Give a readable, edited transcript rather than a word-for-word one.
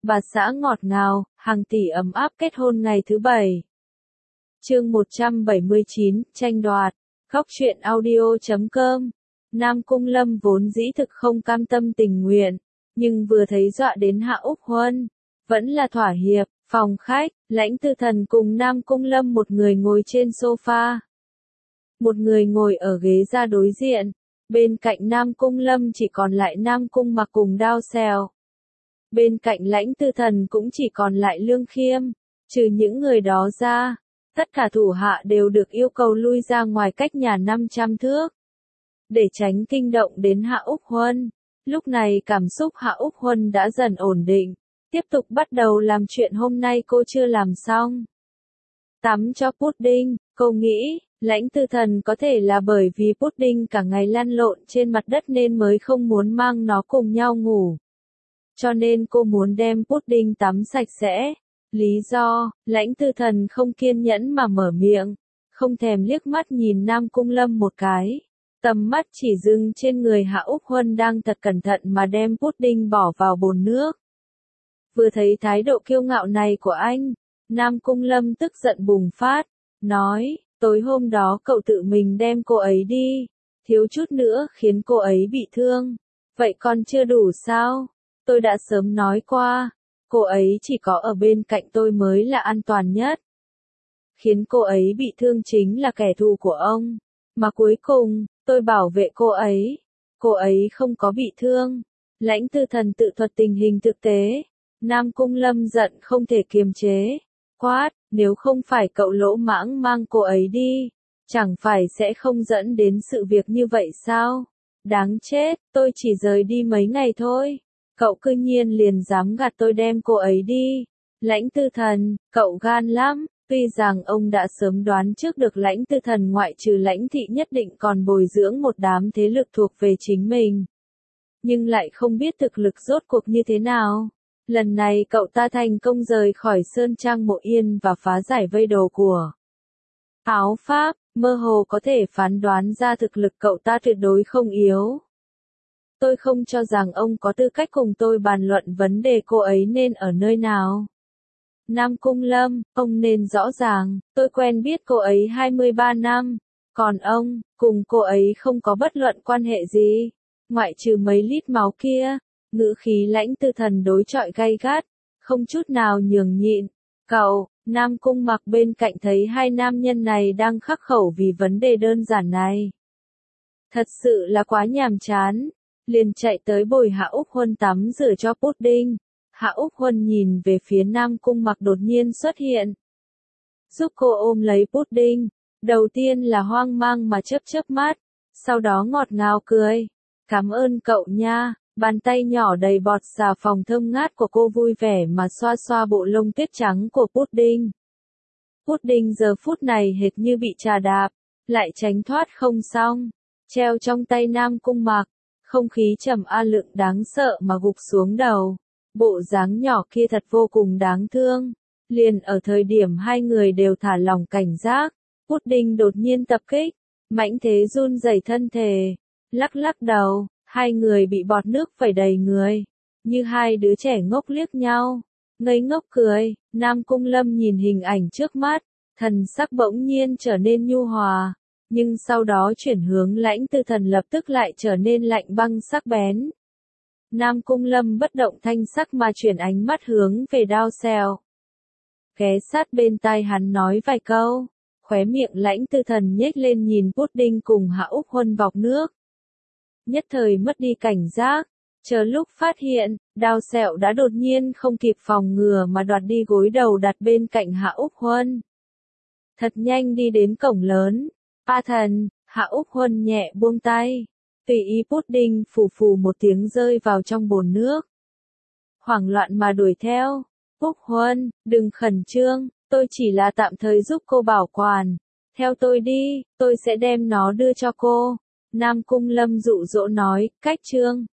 bà xã ngọt ngào, hàng tỷ ấm áp kết hôn ngày thứ 7. Chương 179, tranh đoạt. Góc truyện audio.com. Nam Cung Lâm vốn dĩ thực không cam tâm tình nguyện, nhưng vừa thấy dọa đến Hạ Úc Huân, vẫn là thỏa hiệp. Phòng khách, Lãnh Tư Thần cùng Nam Cung Lâm một người ngồi trên sofa, một người ngồi ở ghế ra đối diện. Bên cạnh Nam Cung Lâm chỉ còn lại Nam Cung Mặc cùng Đao Xèo. Bên cạnh Lãnh Tư Thần cũng chỉ còn lại Lương Khiêm. Trừ những người đó ra, tất cả thủ hạ đều được yêu cầu lui ra ngoài cách nhà 500 thước, để tránh kinh động đến Hạ Úc Huân. Lúc này cảm xúc Hạ Úc Huân đã dần ổn định, tiếp tục bắt đầu làm chuyện hôm nay cô chưa làm xong. Tắm cho Pudding, cô nghĩ, Lãnh Tư Thần có thể là bởi vì Pudding cả ngày lăn lộn trên mặt đất nên mới không muốn mang nó cùng nhau ngủ. Cho nên cô muốn đem Pudding tắm sạch sẽ. Lý do, Lãnh Tư Thần không kiên nhẫn mà mở miệng, không thèm liếc mắt nhìn Nam Cung Lâm một cái. Tầm mắt chỉ dừng trên người Hạ Úc Huân đang thật cẩn thận mà đem Pudding bỏ vào bồn nước. Vừa thấy thái độ kiêu ngạo này của anh, Nam Cung Lâm tức giận bùng phát, nói, tối hôm đó cậu tự mình đem cô ấy đi, thiếu chút nữa khiến cô ấy bị thương. Vậy còn chưa đủ sao? Tôi đã sớm nói qua, cô ấy chỉ có ở bên cạnh tôi mới là an toàn nhất. Khiến cô ấy bị thương chính là kẻ thù của ông, mà cuối cùng, tôi bảo vệ cô ấy không có bị thương. Lãnh Tư Thần tự thuật tình hình thực tế. Nam Cung Lâm giận không thể kiềm chế, quát, nếu không phải cậu lỗ mãng mang cô ấy đi, chẳng phải sẽ không dẫn đến sự việc như vậy sao? Đáng chết, tôi chỉ rời đi mấy ngày thôi, cậu cư nhiên liền dám gạt tôi đem cô ấy đi. Lãnh Tư Thần, cậu gan lắm. Tuy rằng ông đã sớm đoán trước được Lãnh Tư Thần ngoại trừ Lãnh thị nhất định còn bồi dưỡng một đám thế lực thuộc về chính mình, nhưng lại không biết thực lực rốt cuộc như thế nào. Lần này cậu ta thành công rời khỏi Sơn Trang Mộ Yên và phá giải vây đồ của Áo Pháp, mơ hồ có thể phán đoán ra thực lực cậu ta tuyệt đối không yếu. Tôi không cho rằng ông có tư cách cùng tôi bàn luận vấn đề cô ấy nên ở nơi nào. Nam Cung Lâm, ông nên rõ ràng, tôi quen biết cô ấy 23 năm, còn ông, cùng cô ấy không có bất luận quan hệ gì, ngoại trừ mấy lít máu kia. Ngữ khí Lãnh Tư Thần đối chọi gay gắt, không chút nào nhường nhịn. Cậu, Nam Cung Mặc bên cạnh thấy hai nam nhân này đang khắc khẩu vì vấn đề đơn giản này. Thật sự là quá nhàm chán, liền chạy tới bồi Hạ Úc Huân tắm rửa cho Pudding. Hạ Úc Huân nhìn về phía Nam Cung Mặc đột nhiên xuất hiện, giúp cô ôm lấy Pudding. Đầu tiên là hoang mang mà chớp mắt, sau đó ngọt ngào cười. Cảm ơn cậu nha. Bàn tay nhỏ đầy bọt xà phòng thơm ngát của cô vui vẻ mà xoa xoa bộ lông tuyết trắng của Pudding. Pudding giờ phút này hệt như bị trà đạp, lại tránh thoát không xong, treo trong tay Nam Cung Mặc, không khí trầm a lượng đáng sợ mà gục xuống đầu. Bộ dáng nhỏ kia thật vô cùng đáng thương. Liền ở thời điểm hai người đều thả lỏng cảnh giác, Pudding đột nhiên tập kích, mãnh thế run rẩy thân thể, lắc lắc đầu. Hai người bị bọt nước vẩy đầy người, như hai đứa trẻ ngốc liếc nhau, ngây ngốc cười. Nam Cung Lâm nhìn hình ảnh trước mắt, thần sắc bỗng nhiên trở nên nhu hòa, nhưng sau đó chuyển hướng Lãnh Tư Thần lập tức lại trở nên lạnh băng sắc bén. Nam Cung Lâm bất động thanh sắc mà chuyển ánh mắt hướng về Đao Xèo. Ghé sát bên tai hắn nói vài câu, khóe miệng Lãnh Tư Thần nhếch lên nhìn Pudding cùng Hạ Úc Huân vọc nước. Nhất thời mất đi cảnh giác, chờ lúc phát hiện, Đao Xèo đã đột nhiên không kịp phòng ngừa mà đoạt đi gối đầu đặt bên cạnh Hạ Úc Huân. Thật nhanh đi đến cổng lớn, A Thần, Hạ Úc Huân nhẹ buông tay, tùy ý Pudding phù phù một tiếng rơi vào trong bồn nước. Hoảng loạn mà đuổi theo, Úc Huân, đừng khẩn trương, tôi chỉ là tạm thời giúp cô bảo quản, theo tôi đi, tôi sẽ đem nó đưa cho cô. Nam Cung Lâm dụ dỗ nói, cách chương.